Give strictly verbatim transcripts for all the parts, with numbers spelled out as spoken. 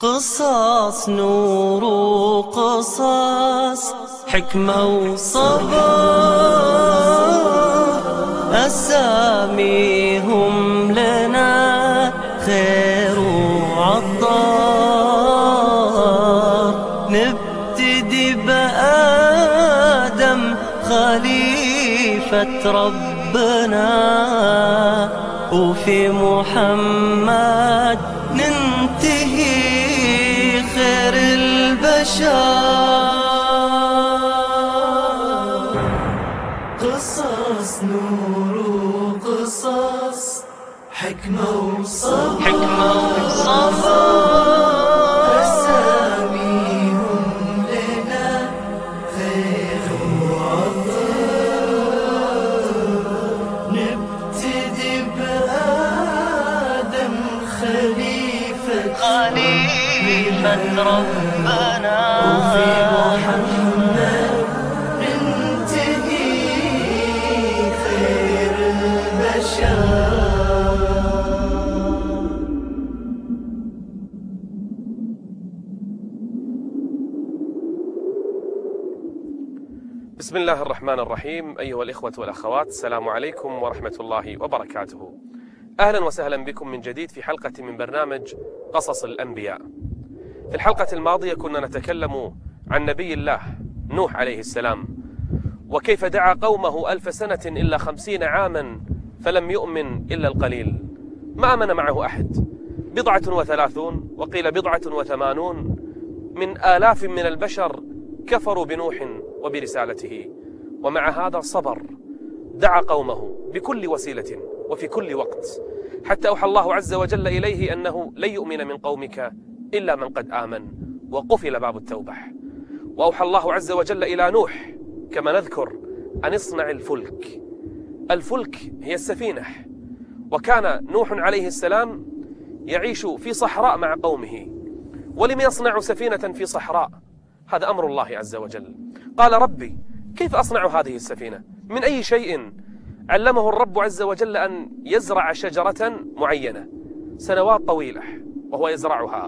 قصص نور وقصص حكمة وصبر، أساميهم لنا خير وعطار. نبتدي بآدم خليفة ربنا، وفي محمد ننتهي خير البشر. قصص نور وقصص حكمة وصبر، حكمة وصبر، أساميهم لنا خير وعطار. نبتدي بآدم خليفة خليفة ربنا، وفي محمد ننتهي خير البشر. بسم الله الرحمن الرحيم. أيها الإخوة والأخوات، السلام عليكم ورحمة الله وبركاته. أهلا وسهلا بكم من جديد في حلقة من برنامج قصص الأنبياء. في الحلقة الماضية كنا نتكلم عن نبي الله نوح عليه السلام، وكيف دعا قومه ألف سنة إلا خمسين عاما فلم يؤمن إلا القليل، ما آمن معه أحد، بضعة وثلاثون وقيل بضعة وثمانون من آلاف من البشر كفروا بنوح وبرسالته، ومع هذا صبر، دعا قومه بكل وسيلة وفي كل وقت، حتى أوحى الله عز وجل إليه أنه لن يؤمن من قومك إلا من قد آمن، وقفل باب التوبة. وأوحى الله عز وجل إلى نوح كما نذكر أن اصنع الفلك. الفلك هي السفينة، وكان نوح عليه السلام يعيش في صحراء مع قومه، ولم يصنع سفينة في صحراء، هذا أمر الله عز وجل. قال ربي كيف أصنع هذه السفينة؟ من أي شيء؟ علمه الرب عز وجل أن يزرع شجرة معينة سنوات طويلة وهو يزرعها،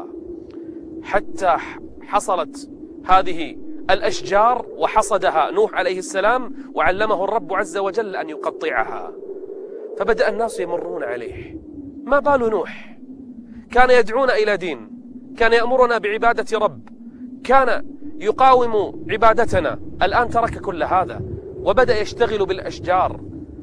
حتى حصلت هذه الأشجار وحصدها نوح عليه السلام، وعلمه الرب عز وجل أن يقطعها. فبدأ الناس يمرون عليه، ما بال نوح؟ كان يدعونا إلى دين، كان يأمرنا بعبادة رب، كان يقاوم عبادتنا، الآن ترك كل هذا وبدأ يشتغل بالأشجار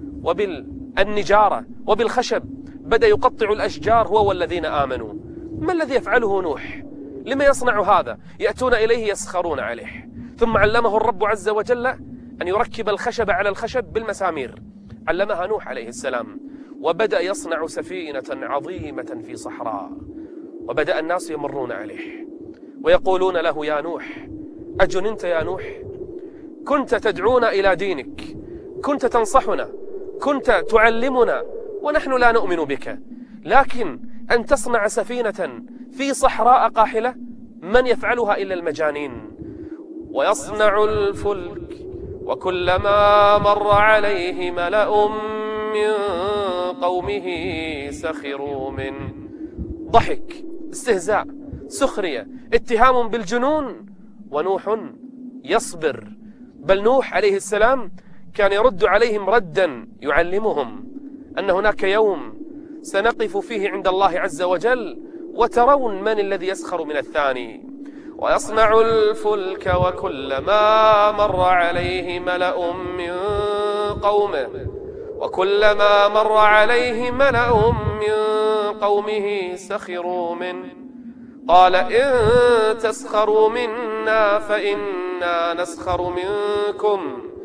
وبالنجارة وبالخشب، بدأ يقطع الأشجار هو والذين آمنوا. ما الذي يفعله نوح؟ لما يصنع هذا؟ يأتون إليه يسخرون عليه. ثم علمه الرب عز وجل أن يركب الخشب على الخشب بالمسامير، علمها نوح عليه السلام، وبدأ يصنع سفينة عظيمة في صحراء، وبدأ الناس يمرون عليه ويقولون له يا نوح أجننت يا نوح؟ كنت تدعونا إلى دينك، كنت تنصحنا، كنت تعلمنا، ونحن لا نؤمن بك، لكن أن تصنع سفينة في صحراء قاحلة؟ من يفعلها إلا المجانين. ويصنع الفلك وكلما مر عليه ملأ من قومه سخروا منه. ضحك، استهزاء، سخرية، اتهام بالجنون، ونوح يصبر. بل نوح عليه السلام كان يرد عليهم ردا يعلمهم أن هناك يوم سنقف فيه عند الله عز وجل وترون من الذي يسخر من الثاني. ويصنع الفلك وكلما مر عليه ملأ من قومه وكلما مر عليه ملأ من قومه سخروا منه. قال إن تسخروا منا فإنا نسخر منكم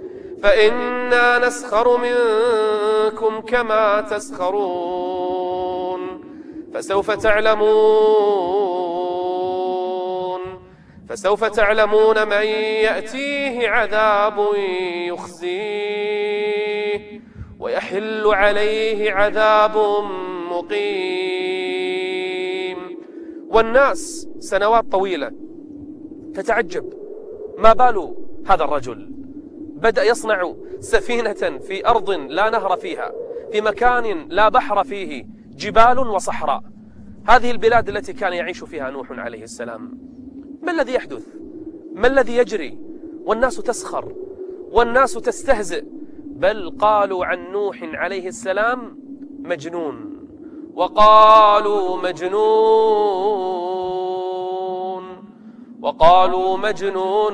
فإنا نسخر منكم كما تسخرون فسوف تعلمون فسوف تعلمون من يأتيه عذاب يخزيه ويحل عليه عذاب مقيم. والناس سنوات طويلة تتعجب، ما بال هذا الرجل؟ بدأ يصنع سفينة في أرض لا نهر فيها، في مكان لا بحر فيه، جبال وصحراء. هذه البلاد التي كان يعيش فيها نوح عليه السلام، ما الذي يحدث؟ ما الذي يجري؟ والناس تسخر والناس تستهزئ، بل قالوا عن نوح عليه السلام مجنون، وقالوا مجنون وقالوا مجنون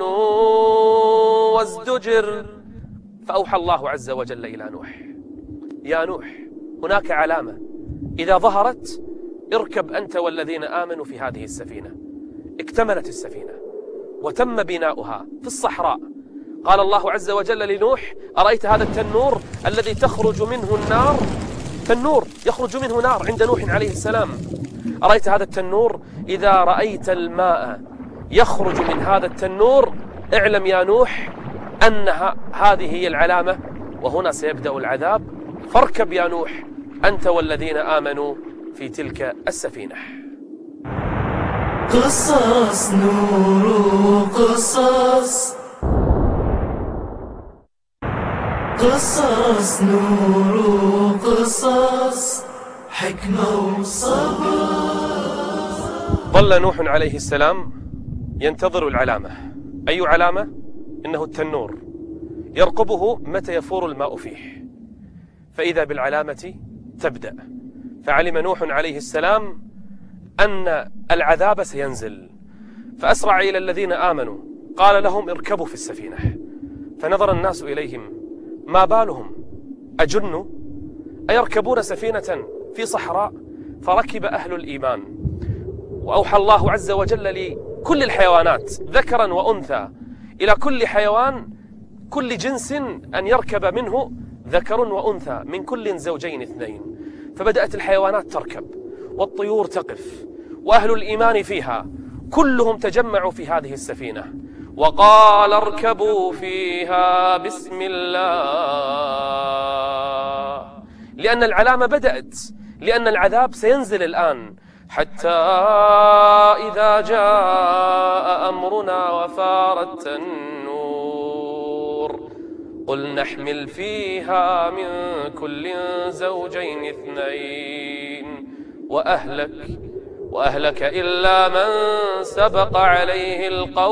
وازدجر. فأوحى الله عز وجل إلى نوح: يا نوح، هناك علامة إذا ظهرت اركب أنت والذين آمنوا في هذه السفينة. اكتملت السفينة وتم بناؤها في الصحراء. قال الله عز وجل لنوح: أرأيت هذا التنور الذي تخرج منه النار؟ تنور يخرج منه نار عند نوح عليه السلام. أرأيت هذا التنور؟ إذا رأيت الماء يخرج من هذا التنور اعلم يا نوح أنها هذه هي العلامة، وهنا سيبدأ العذاب، فاركب يا نوح أنت والذين آمنوا في تلك السفينة. قصص نور قصص قصص نور قصص حكمة وصبر. ظل نوح عليه السلام ينتظر العلامة. أي علامة؟ إنه التنور يرقبه متى يفور الماء فيه، فإذا بالعلامة تبدأ. فعلم نوح عليه السلام أن العذاب سينزل، فأسرع إلى الذين آمنوا، قال لهم: اركبوا في السفينة. فنظر الناس إليهم: ما بالهم؟ أجنوا؟ أيركبون سفينة في صحراء؟ فركب أهل الإيمان. وأوحى الله عز وجل لكل الحيوانات ذكرا وأنثى، إلى كل حيوان كل جنس أن يركب منه ذكر وأنثى من كل زوجين اثنين. فبدأت الحيوانات تركب والطيور تقف، وأهل الإيمان فيها كلهم تجمعوا في هذه السفينة، وقال: اركبوا فيها بسم الله، لأن العلامة بدأت، لأن العذاب سينزل الآن. حتى إذا جاء أمرنا وفارت النور قل نحمل فيها من كل زوجين اثنين وأهلك وأهلك إلا من سبق عليه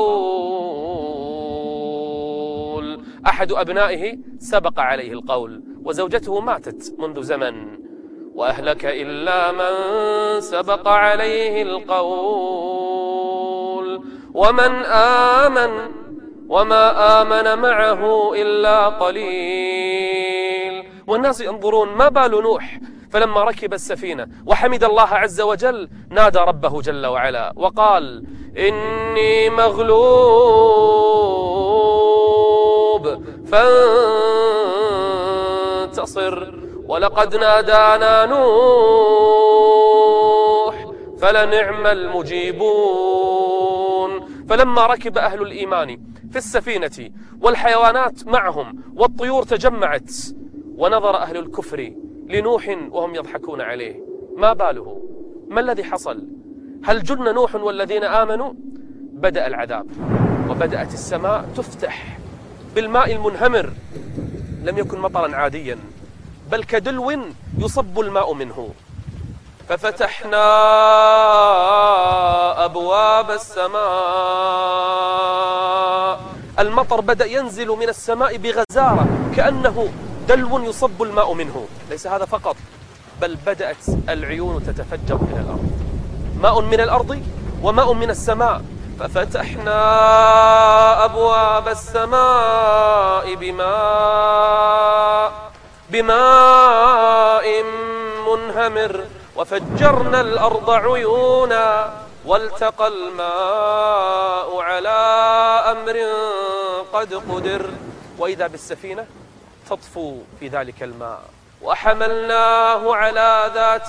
القول. أحد أبنائه سبق عليه القول وزوجته ماتت منذ زمن. وأهلك إلا من سبق عليه القول ومن آمن وما آمن معه إلا قليل. والناس ينظرون ما بال نوح، فلما ركب السفينة وحمد الله عز وجل نادى ربه جل وعلا وقال: إني مغلوب فانتصر ولقد نادانا نوح فلنعم المجيبون. فلما ركب أهل الإيمان في السفينة والحيوانات معهم والطيور تجمعت، ونظر أهل الكفر لنوح وهم يضحكون عليه، ما باله؟ ما الذي حصل؟ هل جن نوح والذين آمنوا؟ بدأ العذاب، وبدأت السماء تفتح بالماء المنهمر. لم يكن مطرا عاديا، بل كدلو يصب الماء منه. ففتحنا أبواب السماء، المطر بدأ ينزل من السماء بغزارة كأنه دلو يصب الماء منه. ليس هذا فقط، بل بدأت العيون تتفجر من الأرض، ماء من الأرض وماء من السماء. ففتحنا أبواب السماء بماء بماء منهمر وفجرنا الأرض عيونا والتقى الماء على أمر قد قدر. وإذا بالسفينة تطفو في ذلك الماء، وحملناه على ذات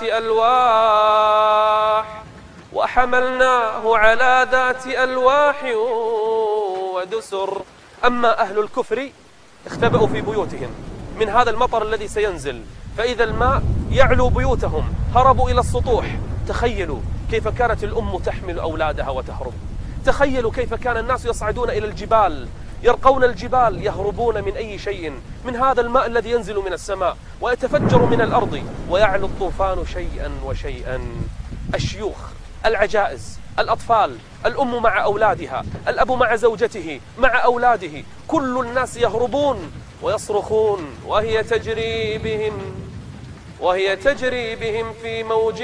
ألواح وحملناه على ذات ألواح ودسر. أما أهل الكفر اختبأوا في بيوتهم من هذا المطر الذي سينزل، فإذا الماء يعلو بيوتهم هربوا إلى السطوح. تخيلوا كيف كانت الأم تحمل أولادها وتهرب، تخيلوا كيف كان الناس يصعدون إلى الجبال، يرقون الجبال، يهربون من أي شيء من هذا الماء الذي ينزل من السماء ويتفجر من الأرض، ويعلو الطوفان شيئا وشيئا. الشيوخ، العجائز، الأطفال، الأم مع أولادها، الأب مع زوجته، مع أولاده، كل الناس يهربون ويصرخون وهي تجري بهم وهي تجري بهم في موج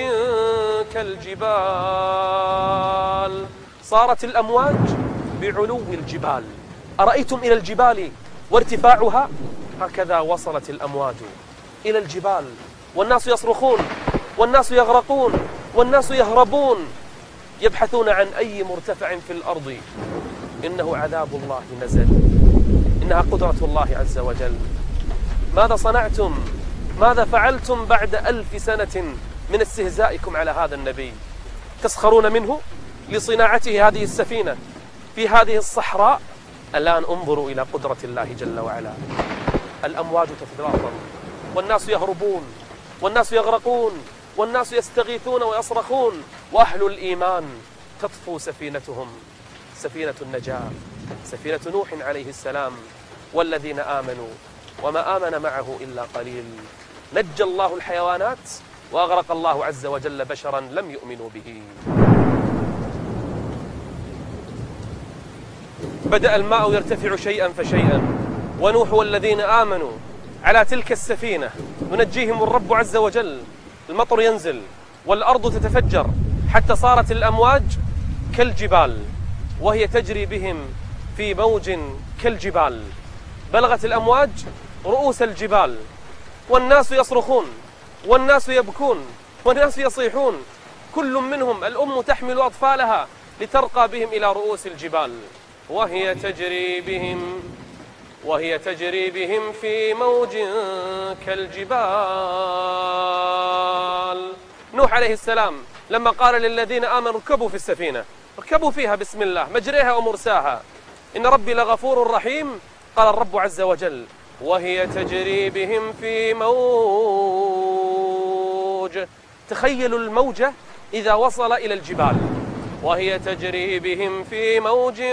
كالجبال. صارت الأمواج بعلو الجبال. أرأيتم إلى الجبال وارتفاعها؟ هكذا وصلت الأمواج إلى الجبال، والناس يصرخون والناس يغرقون والناس يهربون، يبحثون عن أي مرتفع في الأرض. إنه عذاب الله نزل، إنها قدرة الله عز وجل. ماذا صنعتم؟ ماذا فعلتم بعد ألف سنة من استهزائكم على هذا النبي؟ تسخرون منه لصناعته هذه السفينة في هذه الصحراء. الآن انظروا إلى قدرة الله جل وعلا. الأمواج تتلاطم والناس يهربون والناس يغرقون والناس يستغيثون ويصرخون، وأهل الإيمان تطفو سفينتهم، سفينة النجاة، سفينة نوح عليه السلام والذين آمنوا، وما آمن معه إلا قليل. نجى الله الحيوانات وأغرق الله عز وجل بشرا لم يؤمنوا به. بدأ الماء يرتفع شيئا فشيئا، ونوح والذين آمنوا على تلك السفينة ينجيهم الرب عز وجل. المطر ينزل والأرض تتفجر حتى صارت الأمواج كالجبال وهي تجري بهم في موج كالجبال. بلغت الأمواج رؤوس الجبال، والناس يصرخون والناس يبكون والناس يصيحون، كل منهم الأم تحمل أطفالها لترقى بهم إلى رؤوس الجبال، وهي تجري بهم وهي تجري بهم في موج كالجبال. نوح عليه السلام لما قال للذين آمنوا اركبوا في السفينة، اركبوا فيها بسم الله مجريها ومرساها إن ربي لغفور رحيم، قال الرب عز وجل وهي تجري بهم في موج. تخيلوا الموجة إذا وصل إلى الجبال، وهي تجري بهم في موج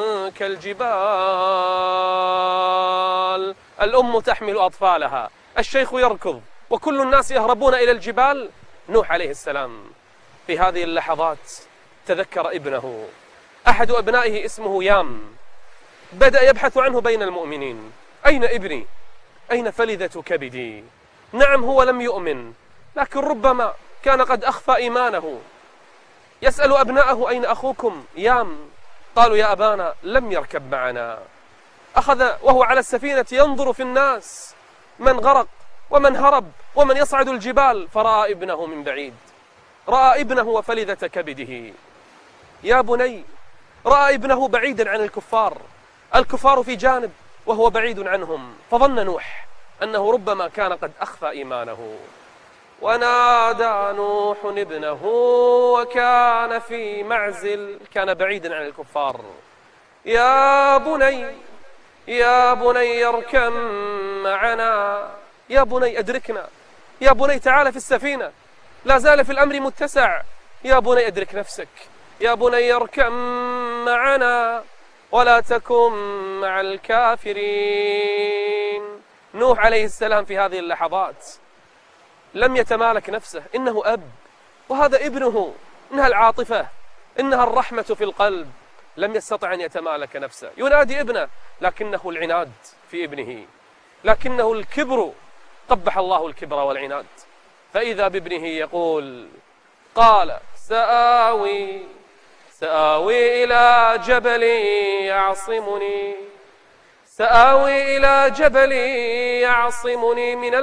كالجبال. الأم تحمل أطفالها، الشيخ يركض، وكل الناس يهربون إلى الجبال. نوح عليه السلام في هذه اللحظات تذكر ابنه، أحد أبنائه اسمه يام، بدأ يبحث عنه بين المؤمنين. أين ابني؟ أين فلذة كبدي؟ نعم هو لم يؤمن، لكن ربما كان قد أخفى إيمانه. يسأل أبناءه أين أخوكم يام؟ قالوا يا أبانا لم يركب معنا. أخذ وهو على السفينة ينظر في الناس، من غرق ومن هرب ومن يصعد الجبال، فرأى ابنه من بعيد، رأى ابنه وفلذة كبده. يا بني، رأى ابنه بعيدا عن الكفار، الكفار في جانب وهو بعيد عنهم، فظن نوح أنه ربما كان قد أخفى إيمانه. ونادى نوح ابنه وكان في معزل، كان بعيدا عن الكفار، يا بني يا بني اركب معنا، يا بني أدركنا، يا بني تعال في السفينة، لا زال في الأمر متسع، يا بني أدرك نفسك، يا بني اركب معنا ولا تكن مع الكافرين. نوح عليه السلام في هذه اللحظات لم يتمالك نفسه، إنه أب وهذا ابنه، إنها العاطفة، إنها الرحمة في القلب. لم يستطع أن يتمالك نفسه، ينادي ابنه، لكنه العناد في ابنه، لكنه الكبر، قبح الله الكبر والعناد. فإذا بابنه يقول قال سآوي سآوي إلى جبل يعصمني سآوي إلى جبل يعصمني من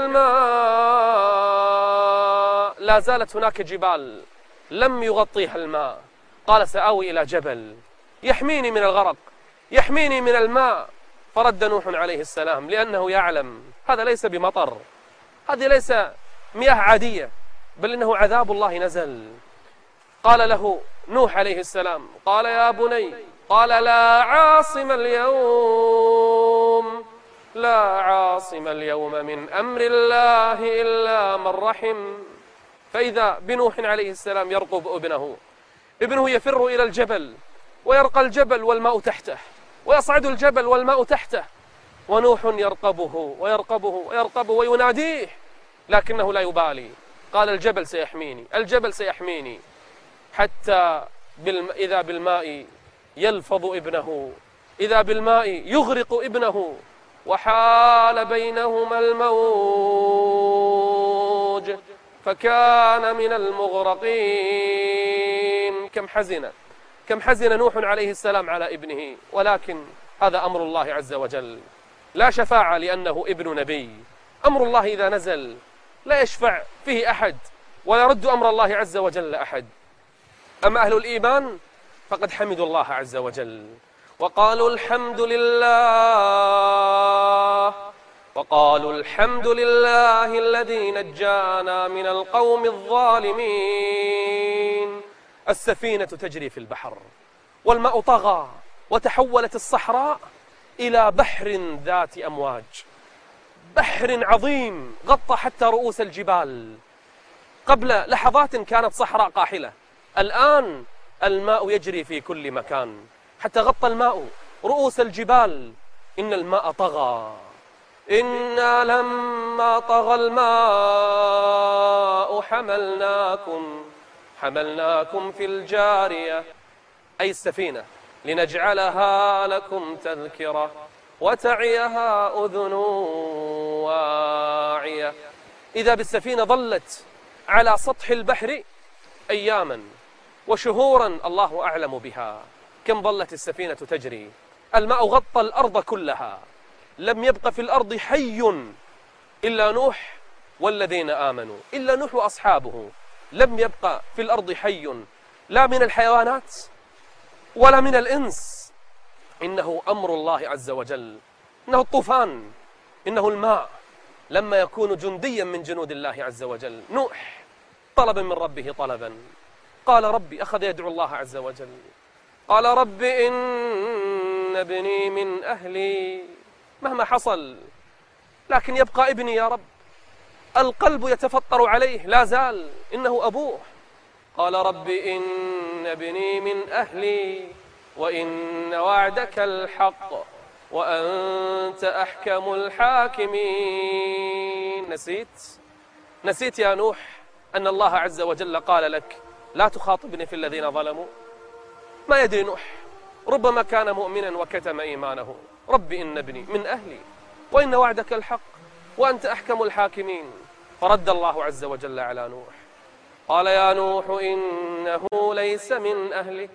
الماء. لا زالت هناك جبال لم يغطيها الماء، قال سآوي إلى جبل يحميني من الغرق، يحميني من الماء. فرد نوح عليه السلام لأنه يعلم هذا ليس بمطر، هذه ليس مياه عادية، بل إنه عذاب الله نزل. قال له نوح عليه السلام قال يا بني، قال لا عاصم اليوم لا عاصم اليوم من أمر الله إلا من رحم. فإذا بنوح عليه السلام يرقب ابنه، ابنه يفر إلى الجبل ويرقى الجبل والماء تحته، ويصعد الجبل والماء تحته، ونوح يرقبه ويرقبه ويرقبه ويناديه، لكنه لا يبالي. قال الجبل سيحميني، الجبل سيحميني. حتى بالم... إذا بالماء يلفظ ابنه، إذا بالماء يغرق ابنه، وحال بينهما الموج فكان من المغرقين. كم حزن كم حزن نوح عليه السلام على ابنه، ولكن هذا أمر الله عز وجل، لا شفاعة لأنه ابن نبي. أمر الله إذا نزل لا يشفع فيه أحد ولا يرد أمر الله عز وجل أحد. أما أهل الإيمان فقد حمدوا الله عز وجل وقالوا الحمد لله وقالوا الحمد لله الذي نجانا من القوم الظالمين. السفينة تجري في البحر والماء طغى وتحولت الصحراء إلى بحر ذات أمواج، بحر عظيم غطى حتى رؤوس الجبال. قبل لحظات كانت صحراء قاحلة، الآن الماء يجري في كل مكان حتى غطى الماء رؤوس الجبال. إن الماء طغى، إنا لما طغى الماء حملناكم حملناكم في الجارية، أي السفينة، لنجعلها لكم تذكرة وتعيها أذن واعية. إذا بالسفينة ظلت على سطح البحر أياما وشهورا الله أعلم بها. كم ظلت السفينة تجري؟ الماء غطى الأرض كلها، لم يبق في الأرض حي إلا نوح والذين آمنوا، إلا نوح وأصحابه. لم يبق في الأرض حي لا من الحيوانات ولا من الإنس. إنه أمر الله عز وجل، إنه الطوفان، إنه الماء لما يكون جنديا من جنود الله عز وجل. نوح طلب من ربه طلبا، قال ربي، أخذ يدعو الله عز وجل، قال رب إن ابني من أهلي، مهما حصل لكن يبقى ابني يا رب، القلب يتفطر عليه لا زال، إنه أبوه. قال رب إن ابني من أهلي وإن وعدك الحق وأنت أحكم الحاكمين. نسيت نسيت يا نوح أن الله عز وجل قال لك لا تخاطبني في الذين ظلموا؟ ما يدري نوح، ربما كان مؤمنا وكتم إيمانه. رب إن ابني من أهلي وإن وعدك الحق وأنت أحكم الحاكمين. فرد الله عز وجل على نوح قال يا نوح إنه ليس من أهلك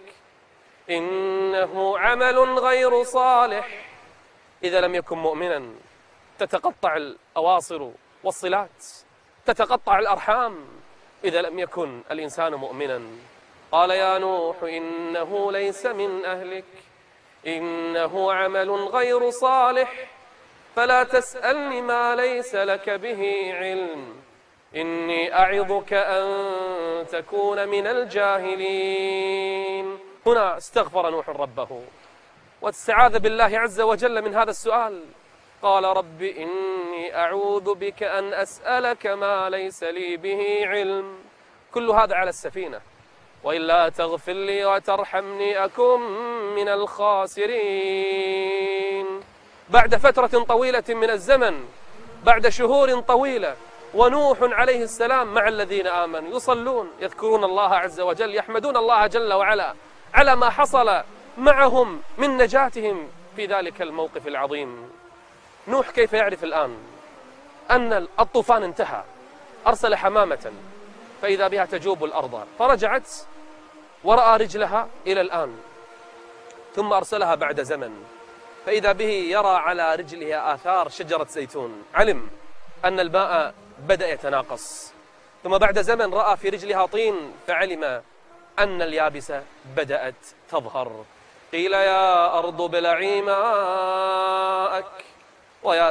إنه عمل غير صالح. إذا لم يكن مؤمنا تتقطع الأواصر والصلات، تتقطع الأرحام إذا لم يكن الإنسان مؤمنا. قال يا نوح إنه ليس من أهلك إنه عمل غير صالح فلا تسألني ما ليس لك به علم إني أعظك أن تكون من الجاهلين. هنا استغفر نوح ربه واستعاذ بالله عز وجل من هذا السؤال. قال رب إني أعوذ بك أن أسألك ما ليس لي به علم. كل هذا على السفينة. وإلا تغفر لي وترحمني أكن من الخاسرين. بعد فترة طويلة من الزمن، بعد شهور طويلة، ونوح عليه السلام مع الذين آمنوا يصلون يذكرون الله عز وجل، يحمدون الله جل وعلا على ما حصل معهم من نجاتهم في ذلك الموقف العظيم. نوح كيف يعرف الآن أن الطوفان انتهى؟ أرسل حمامة فإذا بها تجوب الأرض، فرجعت ورأى رجلها إلى الآن، ثم أرسلها بعد زمن فإذا به يرى على رجلها آثار شجرة زيتون، علم أن الماء بدأ يتناقص. ثم بعد زمن رأى في رجلها طين فعلم أن اليابسة بدأت تظهر. قيل يا أرض ابلعي ماءك ويا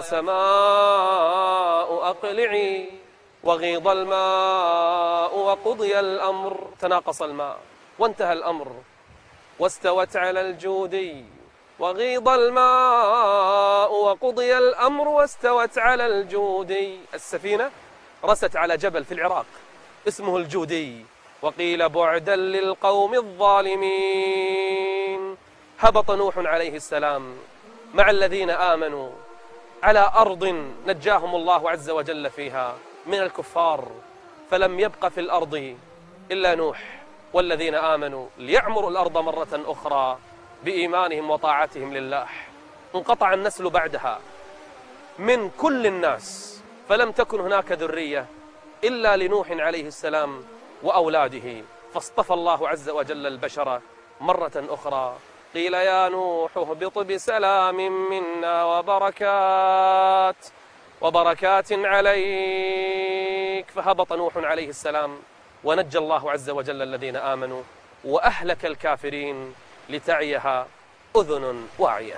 سماء أقلعي وغيض الماء وقضي الأمر. تناقص الماء وانتهى الأمر واستوت على الجودي. وغيض الماء وقضي الأمر واستوت على الجودي. السفينة رست على جبل في العراق اسمه الجودي. وقيل بعدا للقوم الظالمين. هبط نوح عليه السلام مع الذين آمنوا على أرض نجاهم الله عز وجل فيها من الكفار، فلم يبق في الأرض إلا نوح والذين آمنوا ليعمروا الأرض مرة أخرى بإيمانهم وطاعتهم لله. انقطع النسل بعدها من كل الناس، فلم تكن هناك ذرية إلا لنوح عليه السلام وأولاده، فاصطفى الله عز وجل البشر مرة أخرى. قيل يا نوح اهبط بسلام منا وبركات وبركات عليك، فهبط نوح عليه السلام ونجى الله عز وجل الذين آمنوا وأهلك الكافرين لتعيها أذن واعية.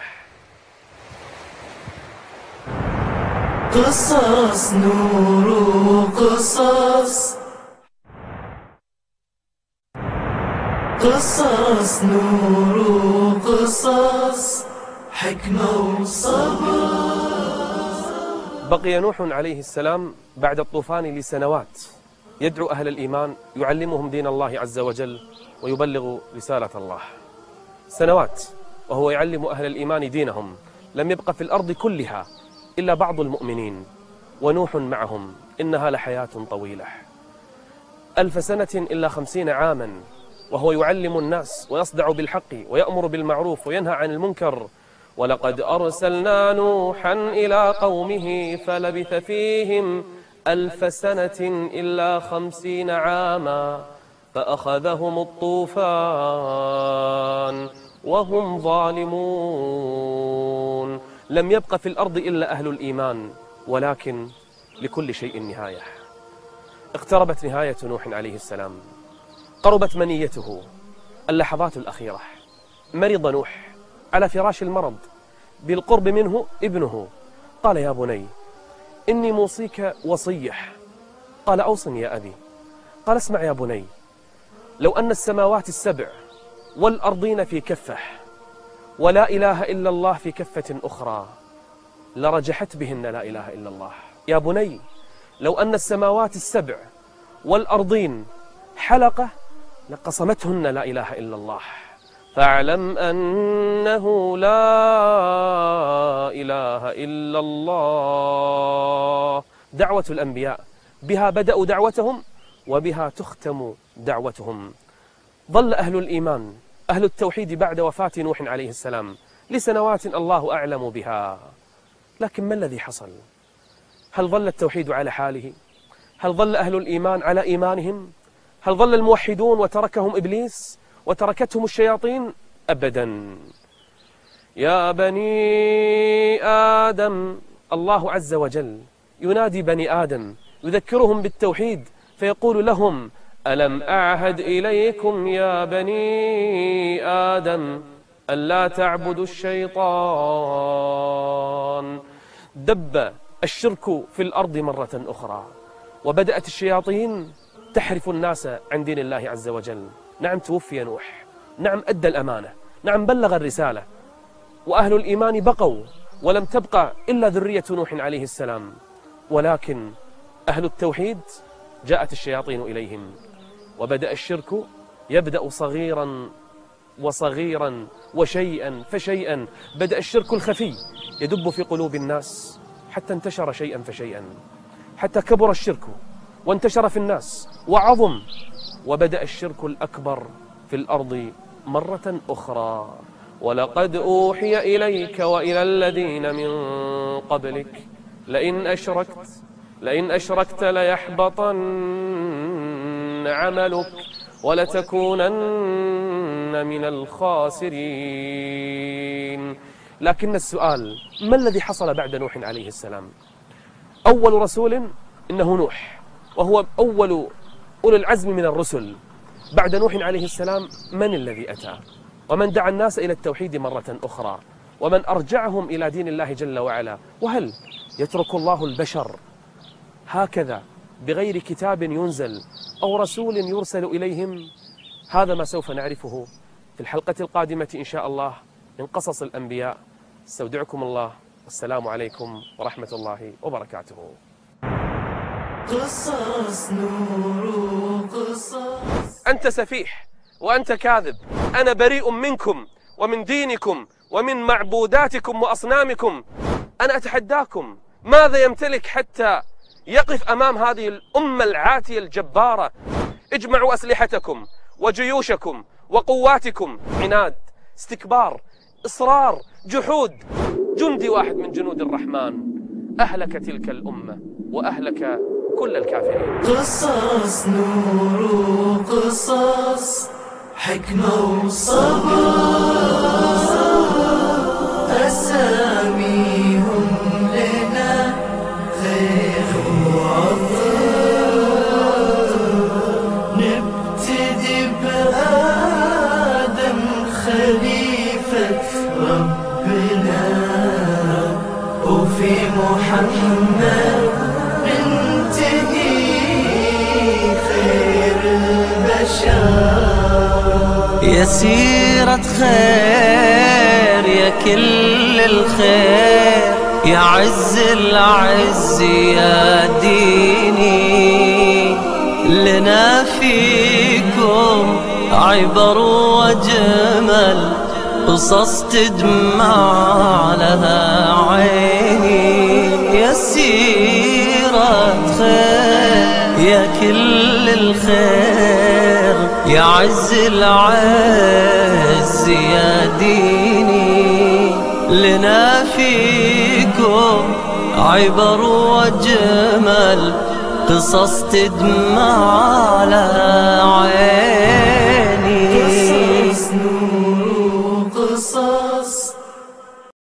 قصص نور قصص، قصص نور قصص، حكمة وصبر. بقي نوح عليه السلام بعد الطوفان لسنوات يدعو أهل الإيمان، يعلمهم دين الله عز وجل ويبلغ رسالة الله. سنوات وهو يعلم أهل الإيمان دينهم، لم يبق في الأرض كلها إلا بعض المؤمنين ونوح معهم. إنها لحياة طويلة، ألف سنة إلا خمسين عاما وهو يعلم الناس ويصدع بالحق ويأمر بالمعروف وينهى عن المنكر. ولقد أرسلنا نوحا إلى قومه فلبث فيهم ألف سنة إلا خمسين عاما فأخذهم الطوفان وهم ظالمون. لم يبق في الأرض إلا أهل الإيمان، ولكن لكل شيء نهاية. اقتربت نهاية نوح عليه السلام، قربت منيته، اللحظات الأخيرة. مرض نوح على فراش المرض، بالقرب منه ابنه. قال يا بني إني موصيك وصية. قال أوصني يا أبي. قال اسمع يا بني، لو أن السماوات السبع والأرضين في كفة ولا إله إلا الله في كفة أخرى لرجحت بهن لا إله إلا الله. يا بني لو أن السماوات السبع والأرضين حلقة لقصمتهن لا إله إلا الله. فاعلم أنه لا إله إلا الله. دعوة الأنبياء بها بدأوا دعوتهم وبها تختم دعوتهم. ظل أهل الإيمان أهل التوحيد بعد وفاة نوح عليه السلام لسنوات الله أعلم بها. لكن ما الذي حصل؟ هل ظل التوحيد على حاله؟ هل ظل أهل الإيمان على إيمانهم؟ هل ظل الموحدون وتركهم إبليس وتركتهم الشياطين؟ أبدا. يا بني آدم، الله عز وجل ينادي بني آدم يذكرهم بالتوحيد فيقول لهم ألم أعهد إليكم يا بني آدم ألا تعبدوا الشيطان. دب الشرك في الأرض مرة أخرى، وبدأت الشياطين تحرف الناس عن دين الله عز وجل. نعم توفي نوح، نعم أدى الأمانة، نعم بلغ الرسالة، وأهل الإيمان بقوا ولم تبقى إلا ذرية نوح عليه السلام. ولكن أهل التوحيد جاءت الشياطين إليهم، وبدأ الشرك يبدأ صغيرا وصغيرا وشيئا فشيئا. بدأ الشرك الخفي يدب في قلوب الناس حتى انتشر شيئا فشيئا، حتى كبر الشرك وانتشر في الناس وعظم، وبدأ الشرك الأكبر في الأرض مرة أخرى. ولقد أوحي إليك وإلى الذين من قبلك لئن أشركت لئن أشركت ليحبطن عملك ولتكونن من الخاسرين. لكن السؤال، ما الذي حصل بعد نوح عليه السلام؟ أول رسول إنه نوح، وهو أول أولي العزم من الرسل. بعد نوح عليه السلام من الذي أتى؟ ومن دعا الناس إلى التوحيد مرة أخرى؟ ومن أرجعهم إلى دين الله جل وعلا؟ وهل يترك الله البشر هكذا بغير كتاب ينزل أو رسول يرسل إليهم؟ هذا ما سوف نعرفه في الحلقة القادمة إن شاء الله من قصص الأنبياء. استودعكم الله، والسلام عليكم ورحمة الله وبركاته. قصص نور قصص. أنت سفيح وأنت كاذب، أنا بريء منكم ومن دينكم ومن معبوداتكم وأصنامكم. أنا أتحداكم، ماذا يمتلك حتى يقف أمام هذه الأمة العاتية الجبارة؟ اجمعوا أسلحتكم وجيوشكم وقواتكم عناد، استكبار، إصرار، جحود. جندي واحد من جنود الرحمن أهلك تلك الأمة وأهلك كل الكافرين. قصص نور وقصص حكمة وصبر، أساميهم لنا خير وعطر. نبتدي بآدم خليفة ربنا، وفي محمد ننتهي خير البشر. يا سيرة خير يا كل الخير، يا عز العز يا ديني، لنا فيكم عبر وجمل، قصص تدمع لها عيني. يا سيرة خير يا كل الخير، يا عز العز يا ديني، لنا فيكم عبر وجمل، قصص تدمع على عين.